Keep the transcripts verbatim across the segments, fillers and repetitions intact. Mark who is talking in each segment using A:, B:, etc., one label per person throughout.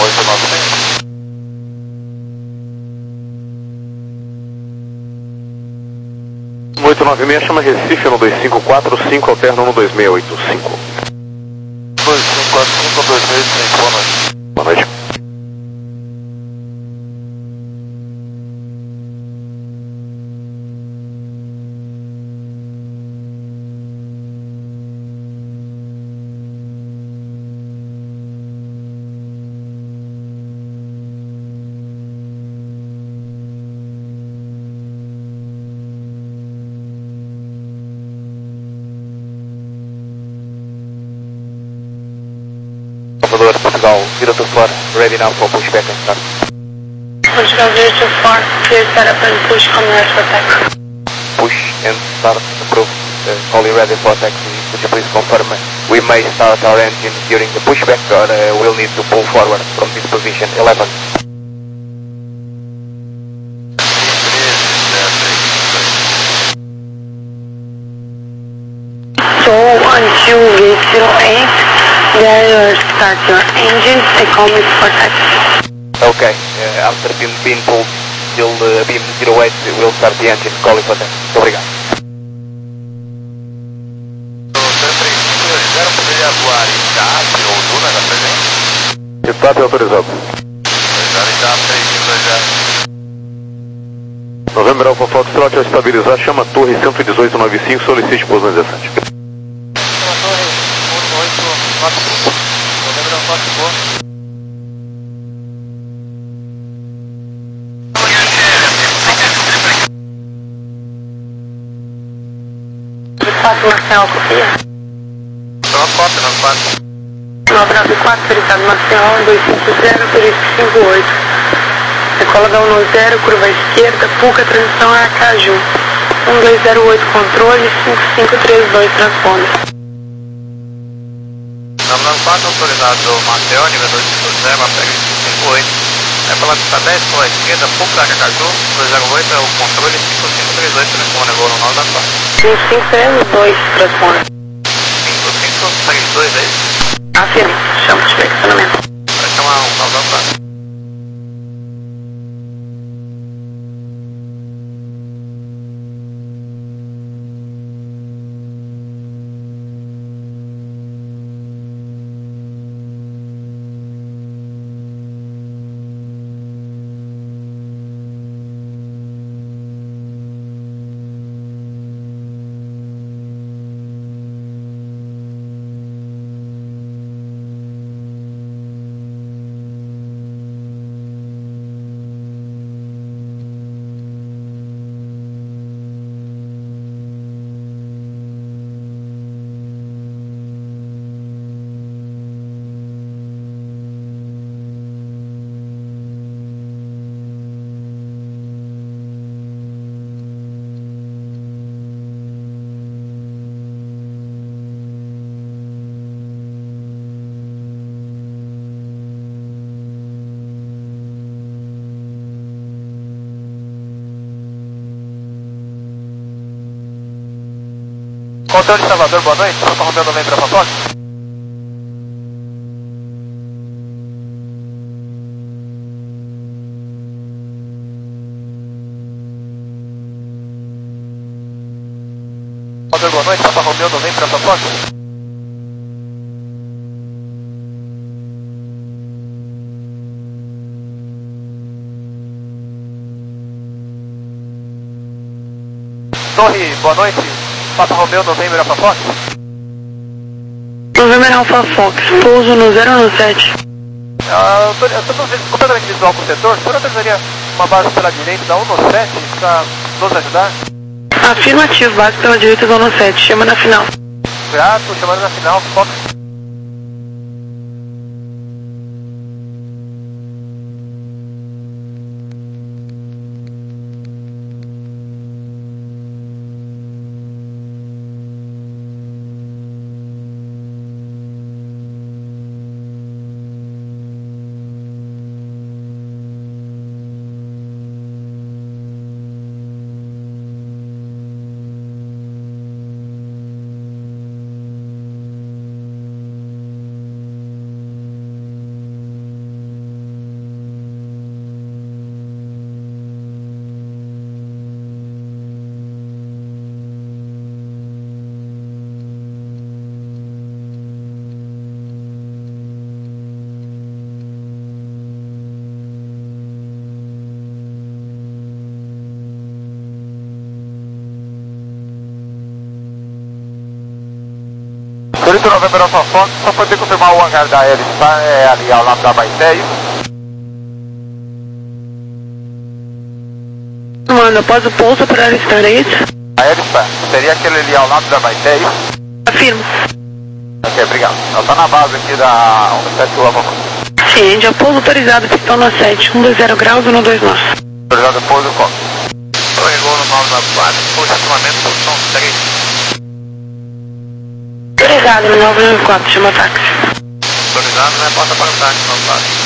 A: oito nove seis.
B: oito nove seis chama Recife no dois cinco quatro cinco, alterna no dois seis oito cinco.
A: dois cinco quatro cinco, dois seis oito cinco, boa noite.
B: Boa noite.
A: Salvador, Portugal, zero two four, ready now for pushback and start.
C: Portugal zero two four, clear setup and push commerce for taxi.
A: Push and start, approved, uh, calling ready for taxi. Could you please confirm we may start our engine during the pushback or uh, we'll need to pull forward from this position eleven?
C: So until V zero eight, there start your engine and call me for taxi.
A: Okay, uh, after being, being pulled till uh, beam zero eight, we'll start the engine calling for taxi. Muito obrigado.
B: Start autorizado. November Alpha Foxtrot a estabilizar, chama Torre cento e dezoito noventa e cinco, solicite pouso na dezessete.
A: Torre cento e oito noventa e cinco, November Alpha Foxtrot.
C: quatro Marcel, copia.
A: nove quatro nove quatro.
C: nove nove quatro, veritado Marcel, dois cinco zero, turista cinco oito. Decola da um nove zero, curva à esquerda, Puca, transição a Caju. um dois zero oito, controle, cinco cinco três dois, transponder.
A: nove nove quatro, autorizado Marcel, nível dois cinco zero, pega cinco oito. É pela pista dez, curva à esquerda, Puca, Caju, dois zero oito, é o controle, cinco cinco três dois, transponder, voo no nove nove quatro.
C: cinco cinco três dois, transponder.
A: cinco cinco três dois, é isso?
C: Afirma, chama de flexionamento.
A: Vai chamar um nove nove quatro. Controle de Salvador, boa noite. Papa Romeo Novembro Alpha Fox. Salvador, boa noite. Papa Romeo Novembro Alpha Fox. Torre, boa noite. Papa Romeo Novembro Alpha Fox.
C: November Alpha Fox, pouso no zero sete.
A: Ah, eu estou completamente visual com o setor. O senhor autorizaria uma base pela direita da um no sete para nos ajudar?
C: Afirmativo, base pela direita do um sete, chama na final.
A: Grato, chamando na final, Fox.
D: November Alpha Fox, só poder confirmar o hangar da hélice, tá? É ali ao lado da Baité, isso?
C: Mano, após o pouso para alistar, é isso?
D: A hélice seria aquele ali ao lado da Baité, isso?
C: Afirmo.
D: Ok, obrigado. Ela tá na base aqui da um sete Alpha Fox.
C: Ciente, a pouso autorizado, pistão na sete, um dois zero graus, um dois nove.
D: Autorizado pouso, qual?
A: Chegou no nove nove quatro, pulso estacionamento, posição três.
C: Autorizado no nove nove quatro, chama táxi.
A: Autorizado, né? Porta para o táxi, não passa.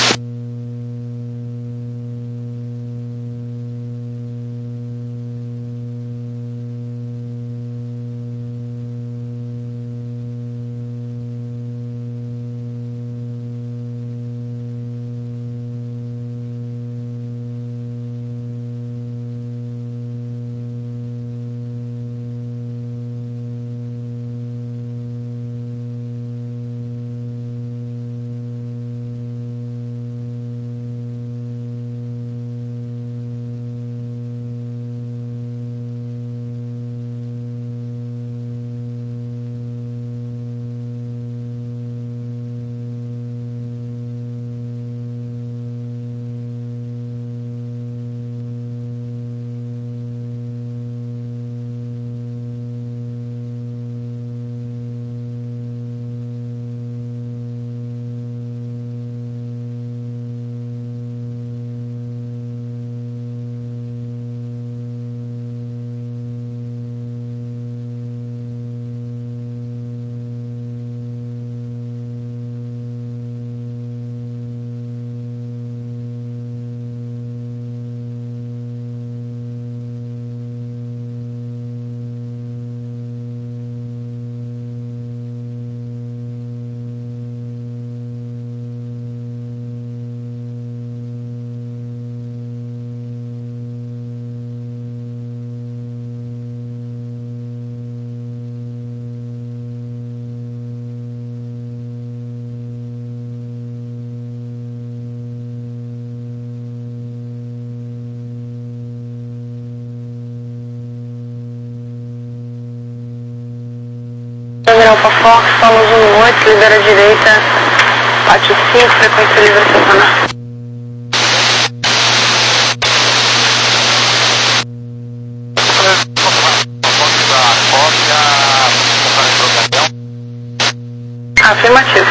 C: Alpha Fox, Paulo um oito, libera a direita, pátio cinco, frequência livre estacionar. Afirmativo.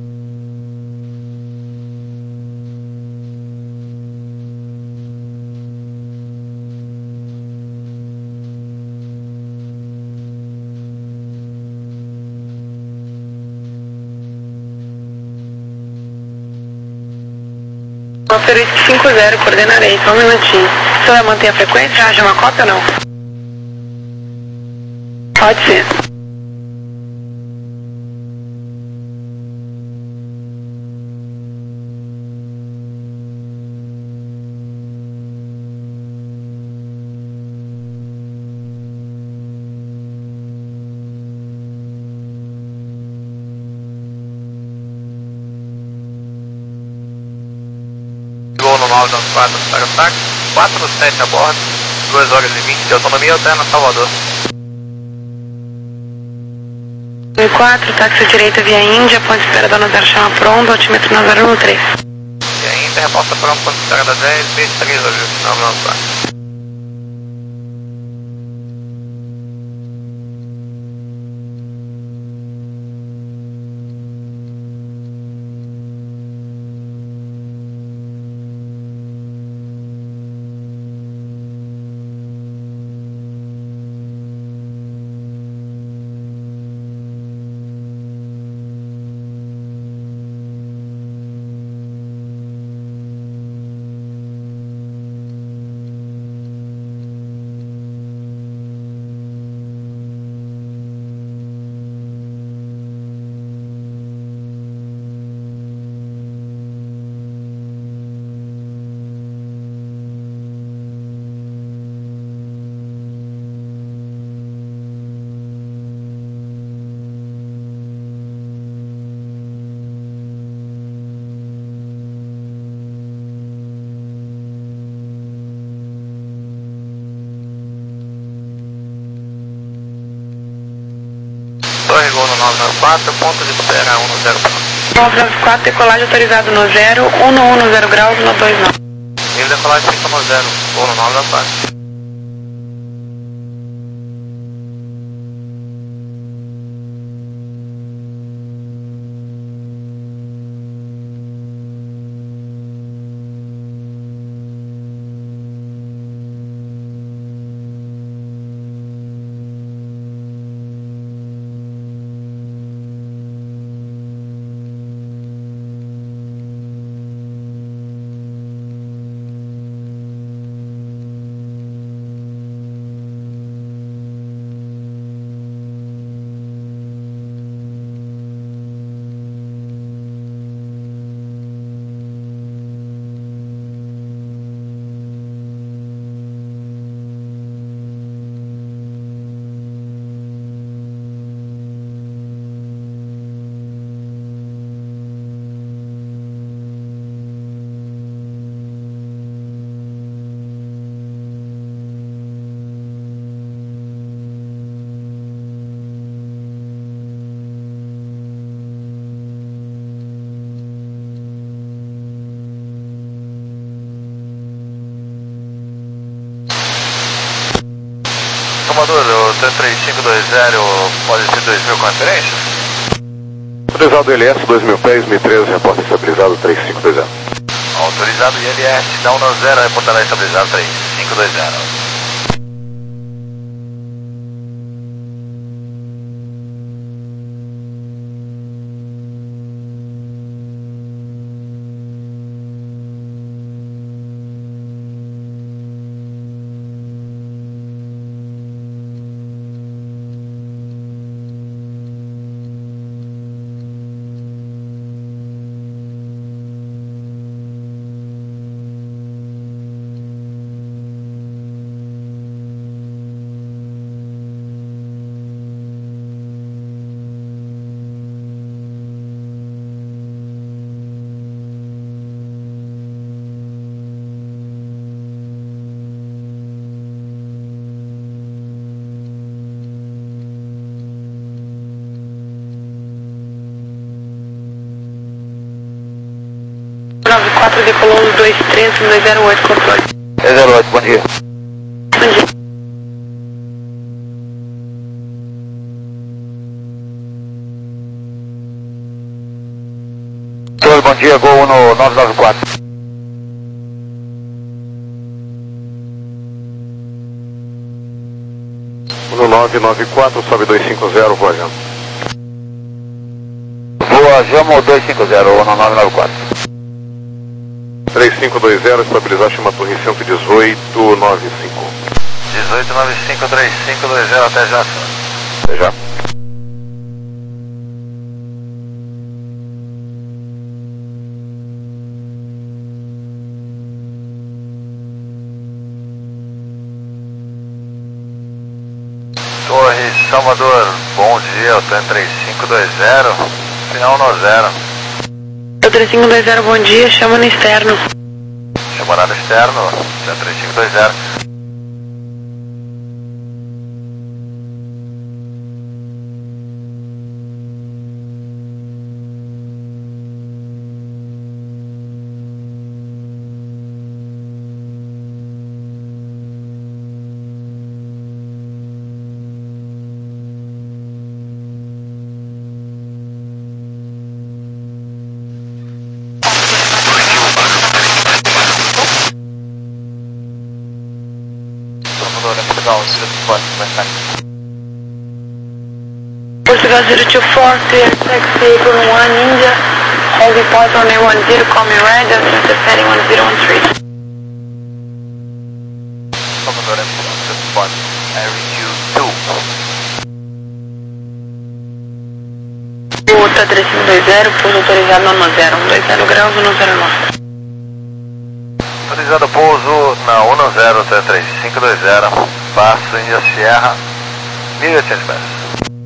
C: Motorista cinco zero, coordenarei, só um minutinho. Você vai manter a frequência? Haja uma cópia ou não? Pode ser.
A: Chegou no nove nove quatro para o táxi, quatro sete a bordo, duas horas e vinte de autonomia, alterna Salvador.
C: quatro, táxi direita via Índia, ponte de espera da Nazar chama pronto, altímetro Nazar um três.
A: E ainda reporta para um ponto de espera da dez, B três, ajuste nove nove quatro. nove nove quatro, ponto de espera um zero zero.
C: nove nove quatro, decolagem autorizado no zero, um um zero graus no dois nove.
A: Nível de decolagem cinco no zero, um nove nove quatro.
D: Comador, o T três cinco dois zero pode ser dois mil com referência?
B: Autorizado L S, dois mil pés, M treze, reporta estabilizado três cinco dois zero.
D: Autorizado I L S, dá um no zero, reportará estabilizado três cinco dois zero.
C: nove quatro, decolou os dois três, dois zero oito, controle.
D: dois zero oito, bom dia.
C: Bom dia.
D: Senhor, bom dia, Gol no nove nove quatro.
B: No nove nove quatro, sobe dois cinco zero, voa
D: Boa, Jamo dois cinco zero, no nove nove quatro.
B: três cinco dois zero, estabilizar, chama torre cento e dezoito, nove cinco.
D: dezoito nove cinco três cinco dois zero, até já, senhor.
B: Até já.
D: Torre Salvador, bom dia, o T três cinco dois zero, final no zero.
C: O três cinco dois zero, bom dia, chama no externo.
D: Chamarada externo, T três cinco dois zero.
C: Portugal zero two four, clear taxi, Apron one India, holding point on A one zero, call me red, after heading one zero one three.
D: Salvador, F one, R U two.
C: O T três cinco dois zero, pouso autorizado no zero, um dois zero graus, um zero nove.
D: Autorizado pouso na um zero T três cinco dois zero, passo Índia Sierra, mil e oitocentos pés.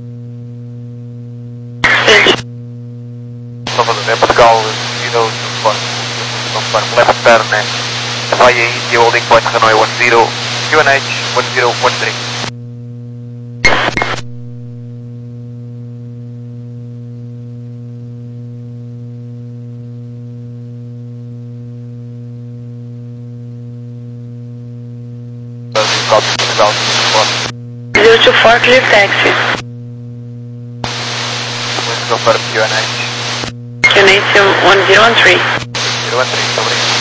D: Salvador, Portugal, zero two one, left turn, via India, holding point Hanoi one zero, Q N H one zero one three.
C: zero two four, clear taxi.
D: Let's go for Q N H.
C: Q N H one zero one three.
D: zero one three, obrigado.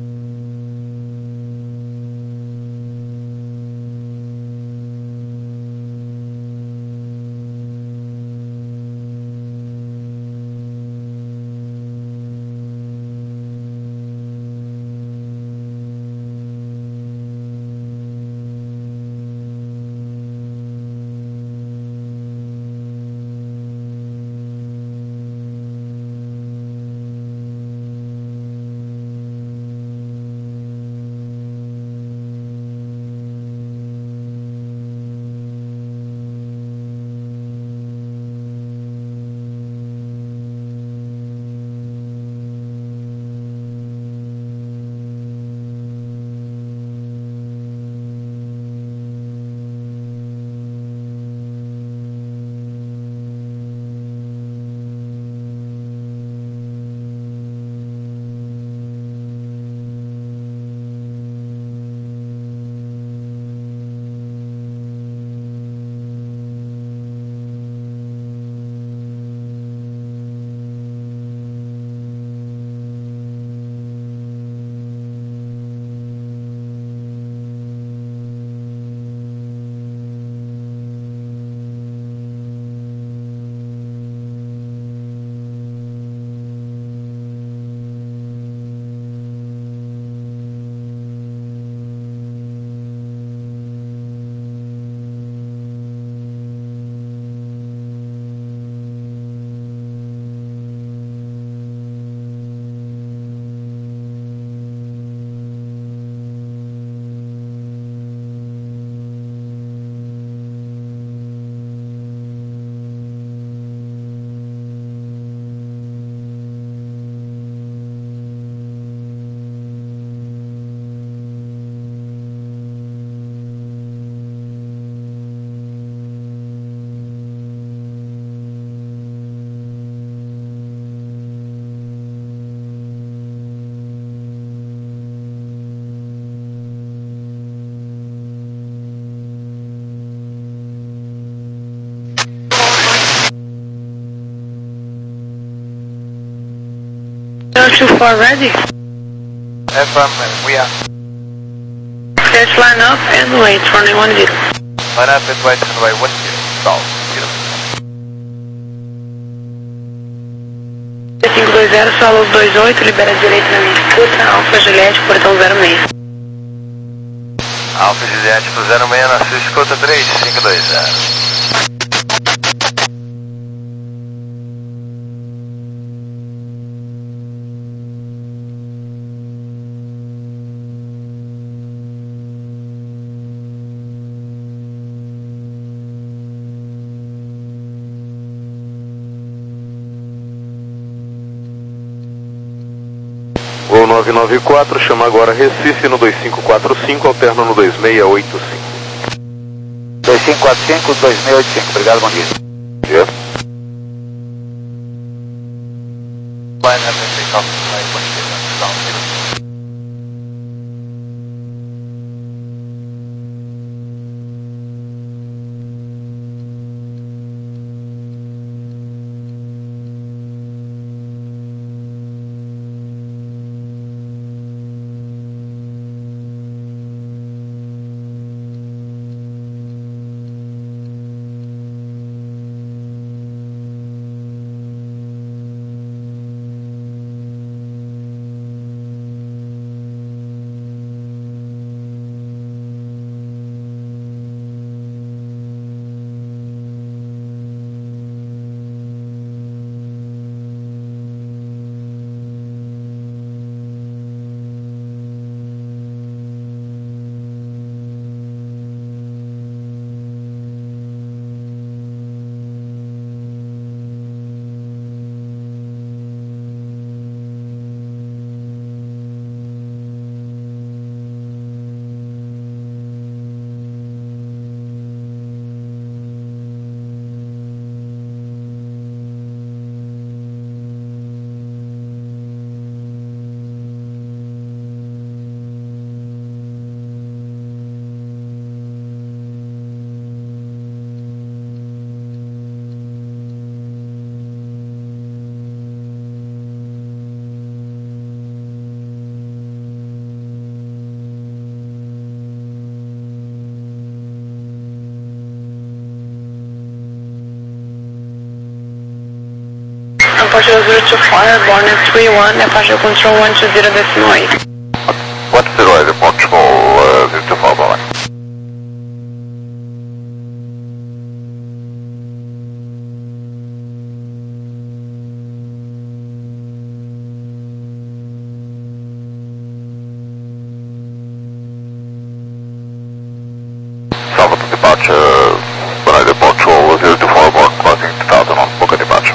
C: zero two four ready?
D: Affirm, we are.
C: Let's line up and wait, running one zero.
D: Line up and wait, runway one zero, stall, zero.
C: cinco dois zero, solo dois oito, libera a direita na minha escuta, Alfa Juliette, portão zero seis.
D: Alfa Juliette pro zero seis na sua escuta três cinco dois zero.
B: Voo nove nove quatro, chama agora Recife no dois cinco quatro cinco, alterna no dois seis oito cinco.
D: dois cinco quatro cinco, dois seis oito cinco, obrigado, bom dia.
B: Yeah.
D: Line up and take off, line one zero, stall, zero.
C: zero two four, airborne at three one, departure control one two zero decimal eight.
D: one zero eight, Portugal, uh, zero two four, bye-bye. Salvador departure, United Portugal, zero two four, board crossing two thousand on Boca departure.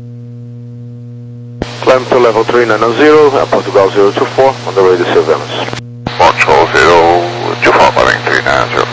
B: Climb to level three nine zero, uh, Portugal zero two four, on the radio surveillance.
D: Portugal zero two four, Boeing three nine zero.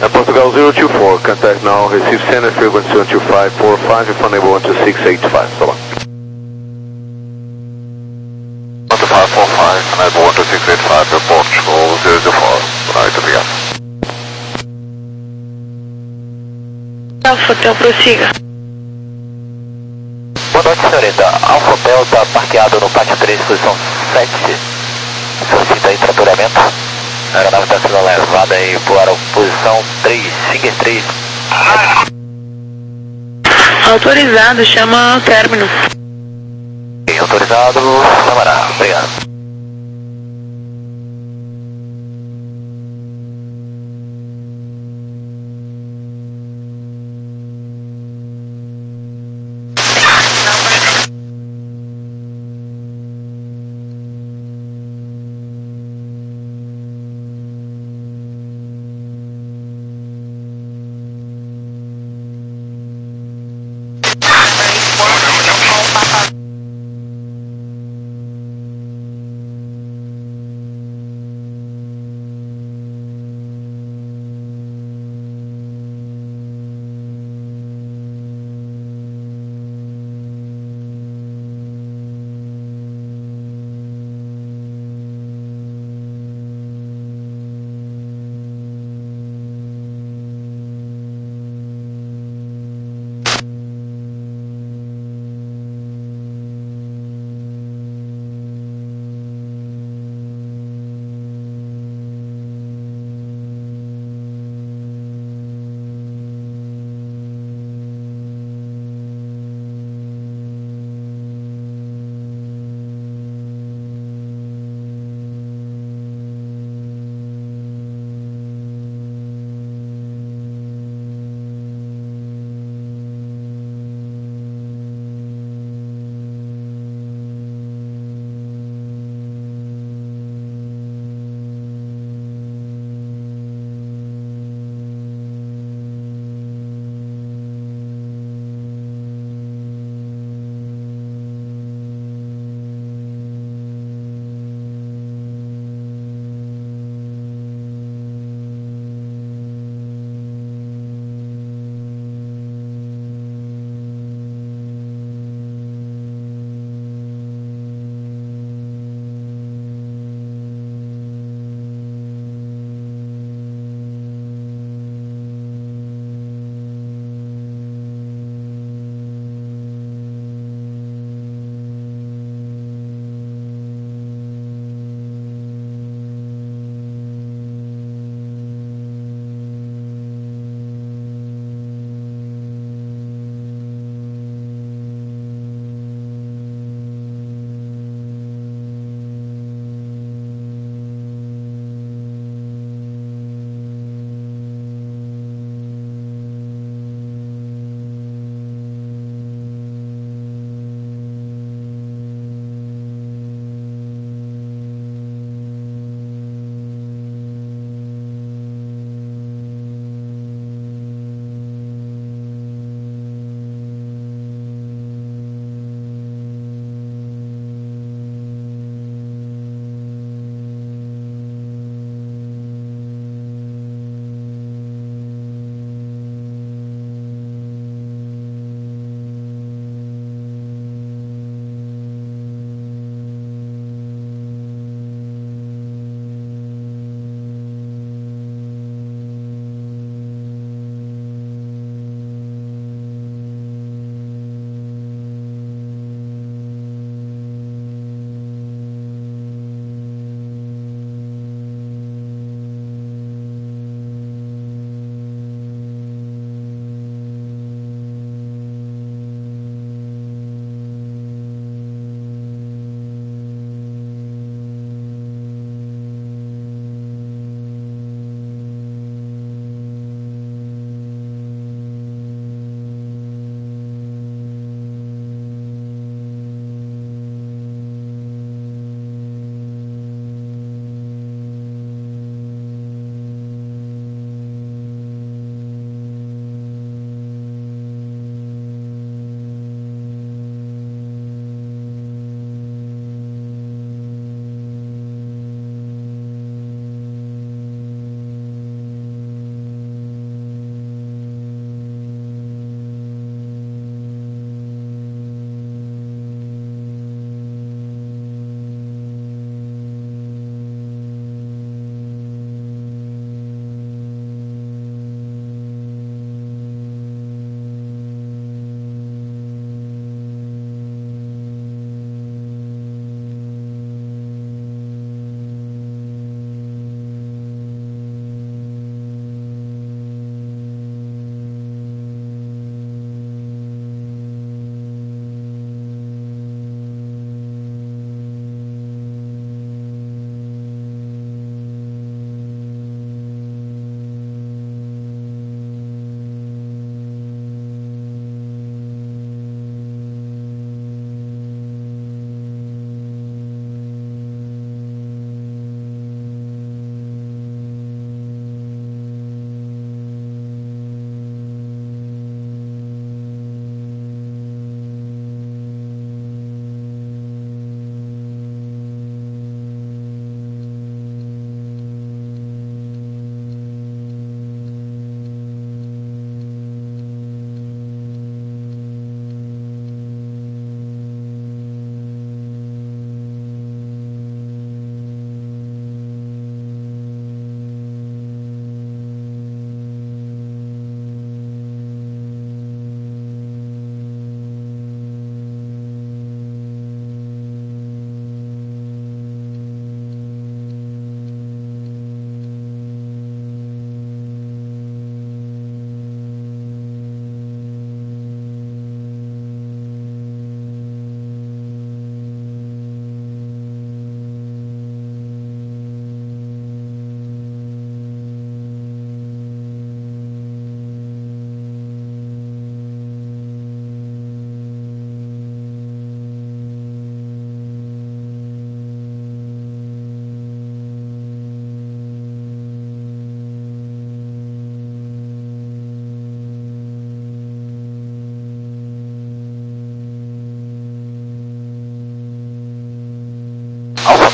B: Uh, Portugal zero two four, contact now, receive standard frequency one two five four five, if unable one two six eight five, so long.
D: one two five four five, unable one two six eight five, Portugal zero two four, right to begin.
C: Alfa Hotel, prossiga.
E: Boa noite, senhorita. Alfa Hotel está parqueado no pátio três, posição sete. Solicita entraturamento. A aeronave está sendo levada aí para a posição três, Singer três.
C: Autorizado, chama o término.
E: Bem, autorizado, chamará. Obrigado.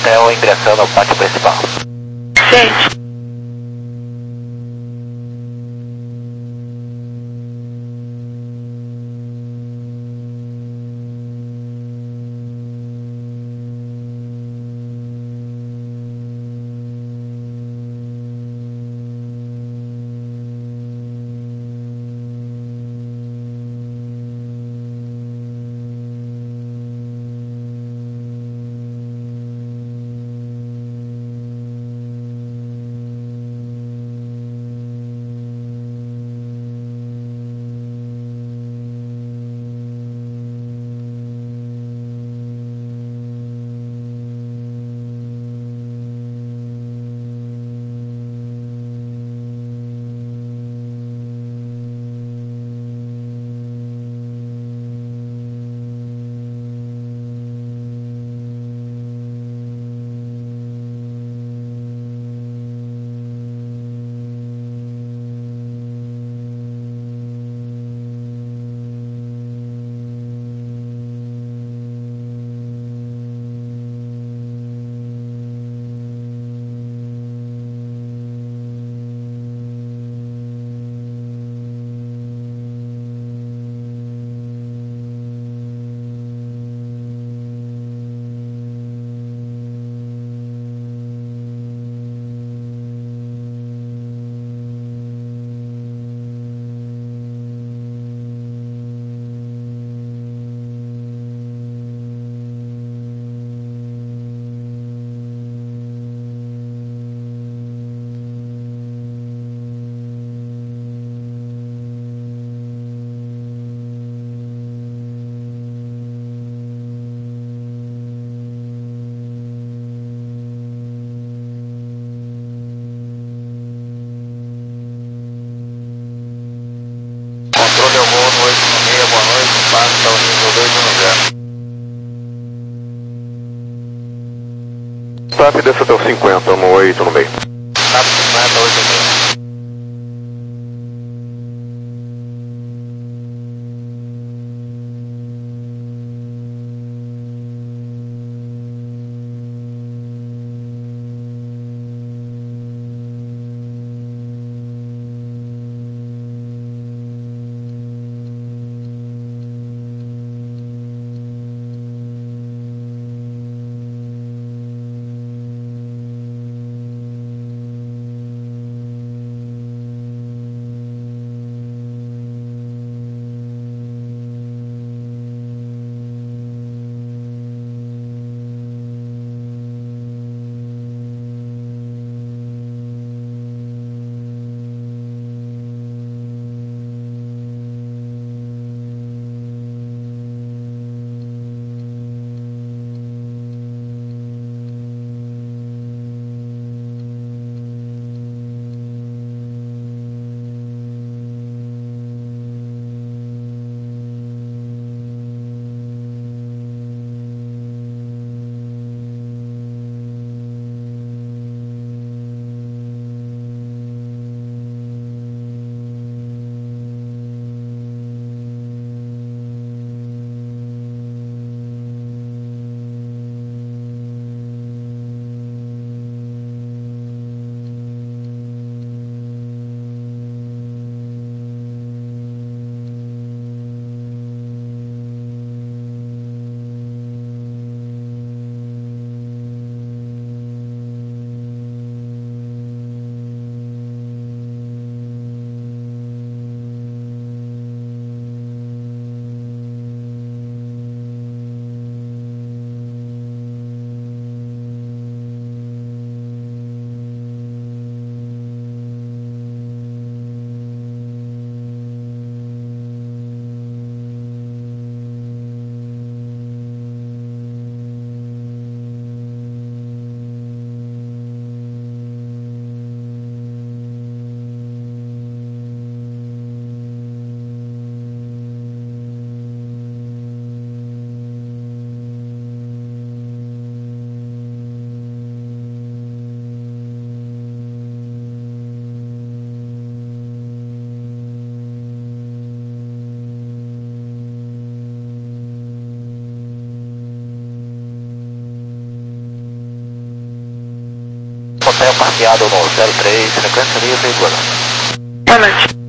E: hotel ingressando ao pátio principal.
C: Gente.
D: Controle ao voo no oito um seis, boa noite, passa ao nível dois um zero.
B: T A P desce até o cinquenta, no oito no meio.
D: T A P cinquenta, oito um meio.
E: parqueado no zero três, frequência livre, boa noite.
C: Boa noite.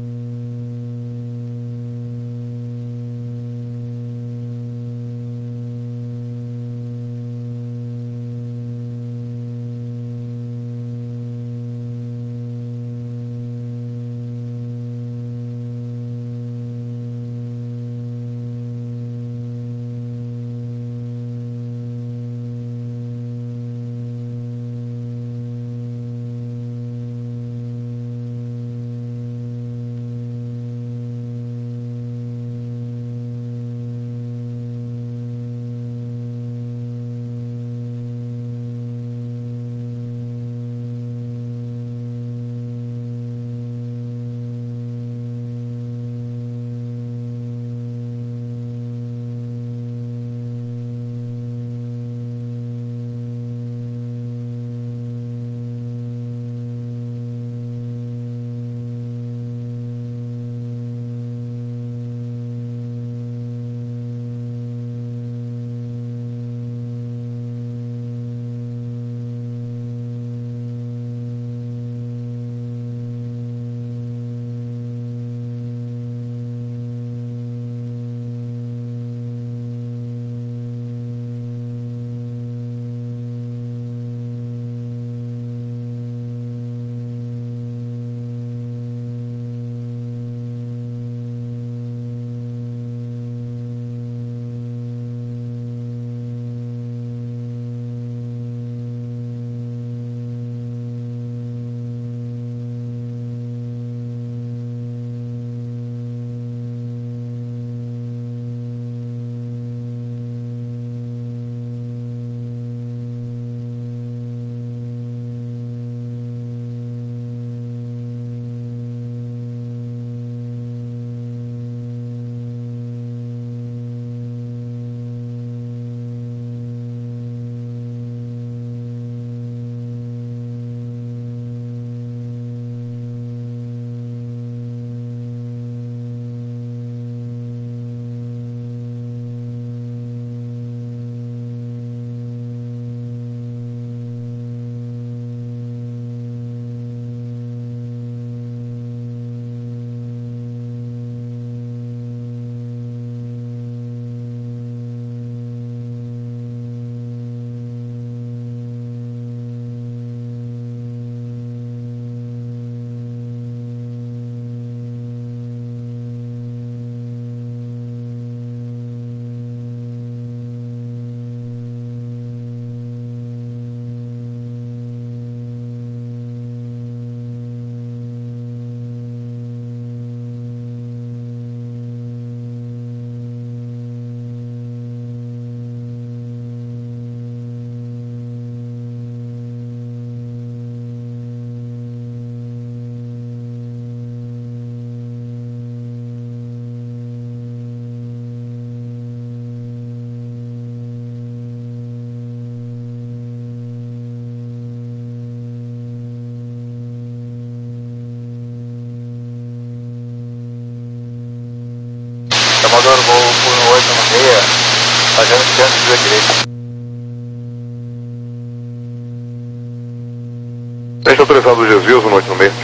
E: Amador, voo por oito no meia, fazendo centro de direita.
B: Teste autorizado desvios, um oito no meio.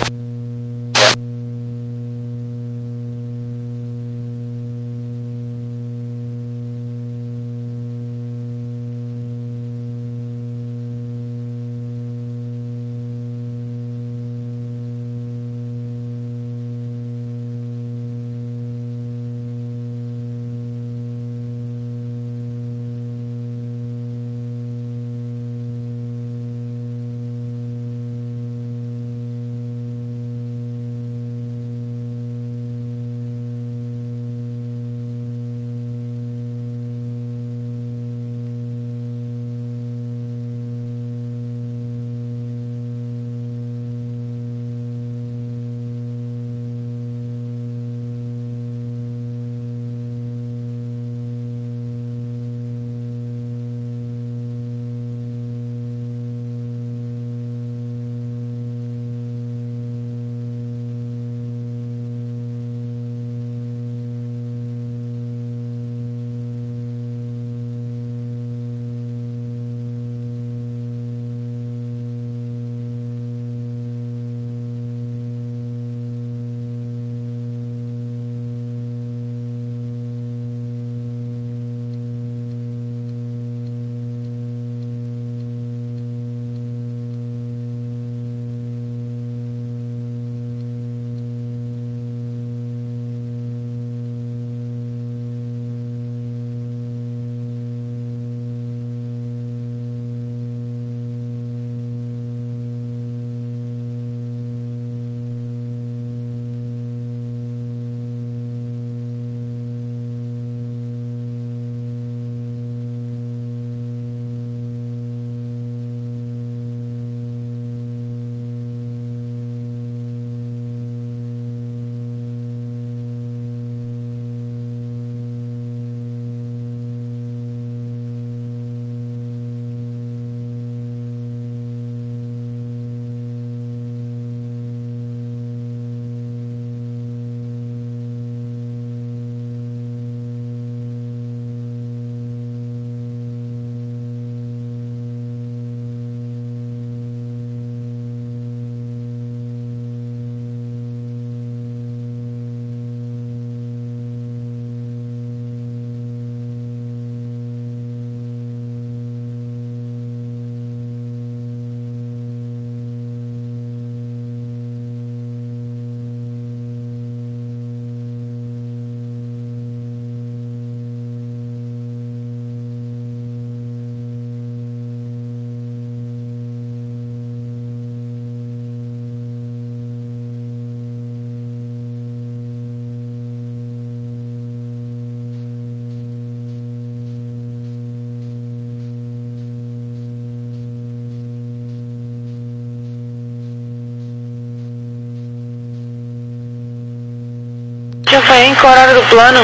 C: Já foi em qual horário do plano?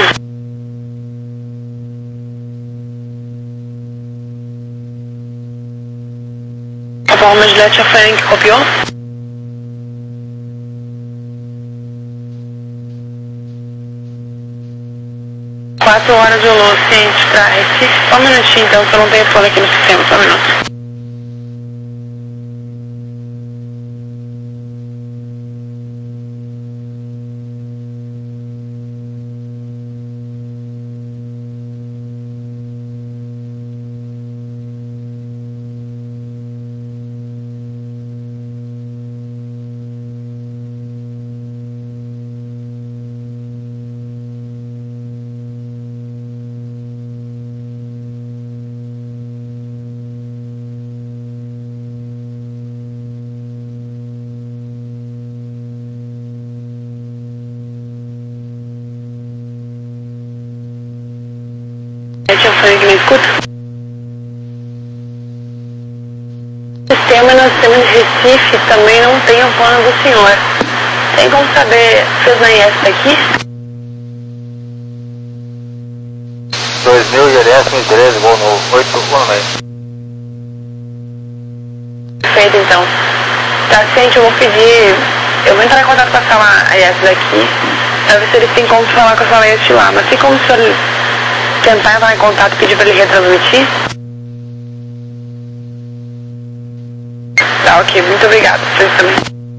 C: Palma Juliette já foi em que copiou? Quatro horas de Lolo, ciente pra Recife. Só um minutinho então, que eu não tenho fone aqui no sistema, só um minuto. Eu falei que me escuta. O sistema no sistema de Recife também não tem o plano do senhor. Tem como saber se fez na I S daqui?
E: dois mil I L S mil e treze, voo no oito um meio.
C: Perfeito então. Tá ciente, eu vou pedir. Eu vou entrar em contato com a sala I S daqui pra ver se eles têm como falar com a sala I S de lá. Mas tem como o senhor tentar entrar em contato e pedir pra ele retransmitir? Tá, ok, muito obrigado. Vocês também.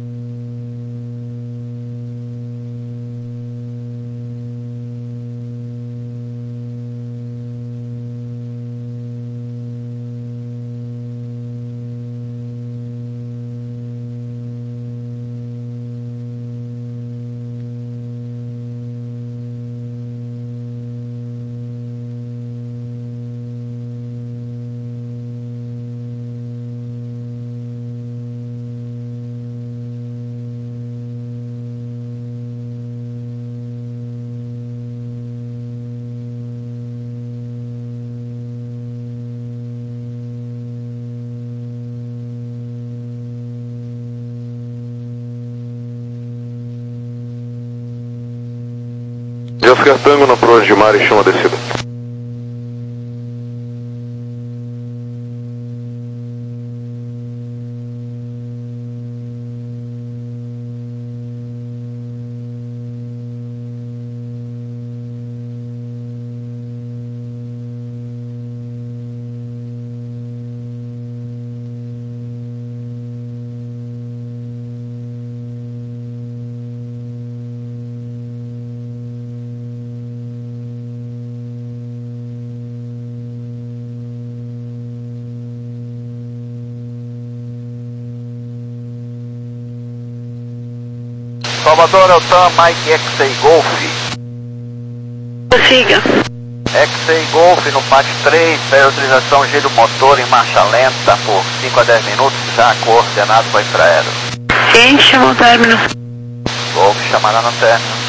B: Oscar Tango na proa de mar e chama a descida.
E: Salvador, Eltan, Mike, X-Ray Golf.
C: Siga.
E: X-Ray Golf no P A C três, pede utilização G do motor em marcha lenta por cinco a dez minutos, já coordenado para infraero.
C: Quem chamou o término?
E: Golf chamará no término.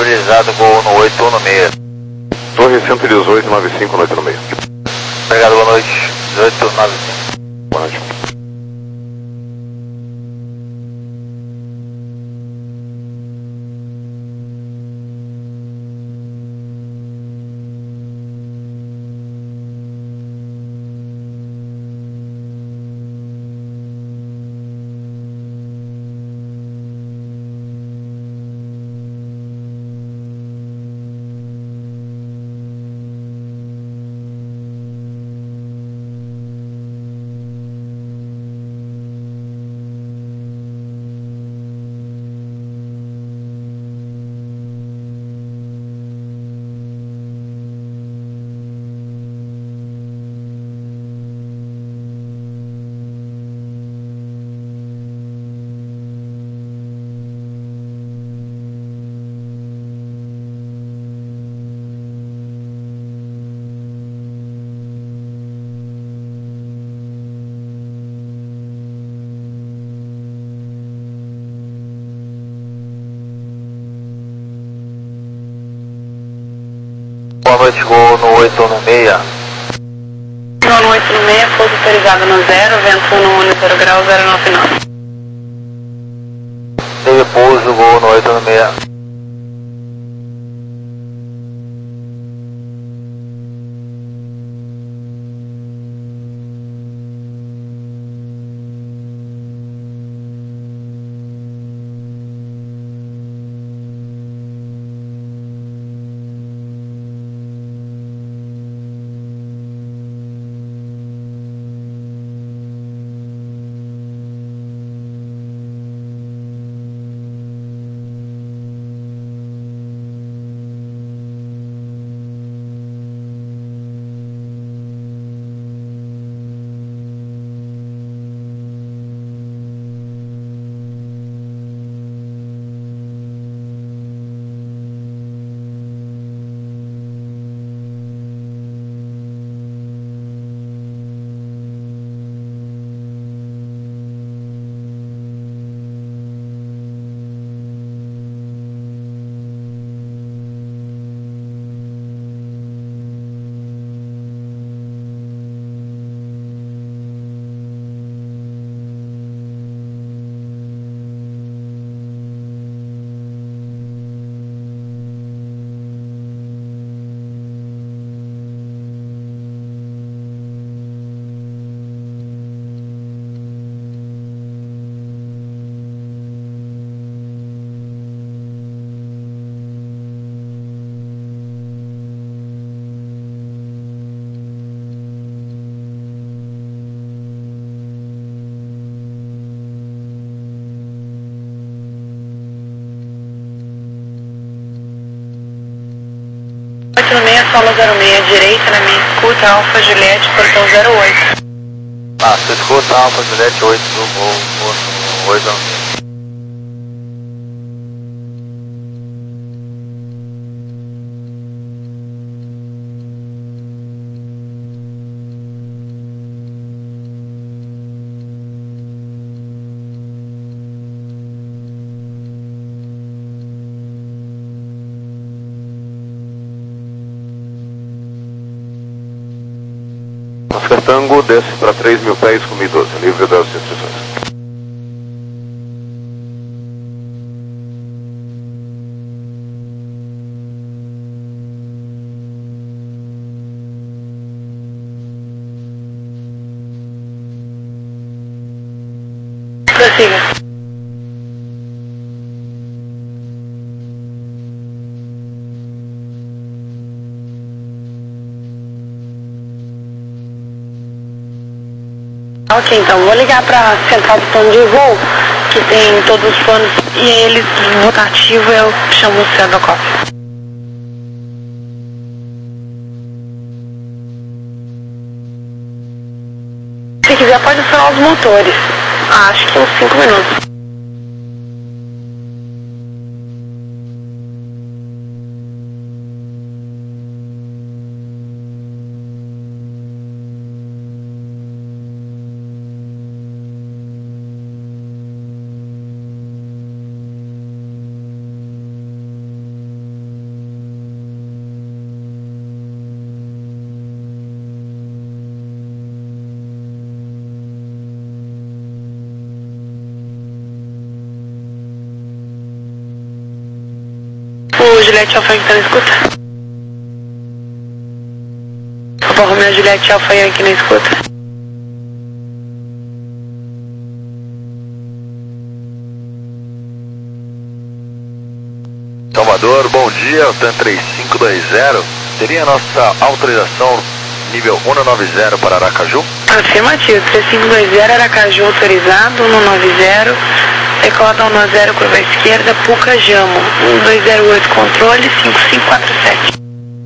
E: estabilizado, Gol no oito um seis.
B: Torre cento e dezoito, nove cinco, noite no meio.
E: Obrigado, boa noite. dezoito nove cinco.
B: Boa noite.
E: Boa noite, Gol no oito um seis.
C: Gol no oito um seis, pouso autorizado no zero, vento no um zero grau, zero nove nove.
E: Teve pouso, Gol no oito um seis.
C: oito um seis, solo zero seis, direita na minha escuta, Alfa Juliette, portão zero oito.
E: Ah, você escuta Alfa Juliette oito, Gol no oito um seis.
B: Oscar Tango, desce para três mil pés com mil e doze, livre das restrições.
C: Prossiga. Ok, então vou ligar para a central do plano de voo, que tem todos os planos, e eles, rotativo, eu chamo o céu da cópia. Se quiser pode acionar os motores, acho que uns cinco minutos. Juliette Alfa Yankee tá na escuta. Alfa Romeo Juliette Alfa Yankee na escuta.
B: Salvador, bom dia, o TAM três cinco dois zero. Teria a nossa autorização nível cento e noventa para Aracaju?
C: Afirmativo, três cinco dois zero, Aracaju autorizado, cento e noventa, decolada cento e dez, curva esquerda, Puca Jamo, um dois zero oito, controle, cinco cinco quatro sete.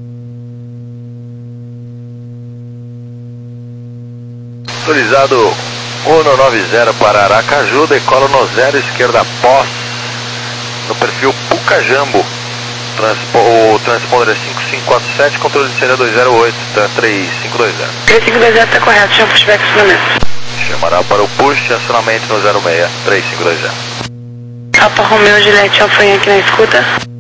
B: Autorizado cento e noventa para Aracaju, decola no zero, esquerda pós, no perfil Puca Jamo. Transpo, o transponder é cinco cinco quatro sete, controle de saída dois zero oito, tá três cinco dois zero.
C: três cinco dois zero está correto, chama pushback acionamento.
B: Chamará para o push e acionamento no zero seis, três cinco dois zero.
C: Alfa Romeo Juliette Alfa Yankee na escuta.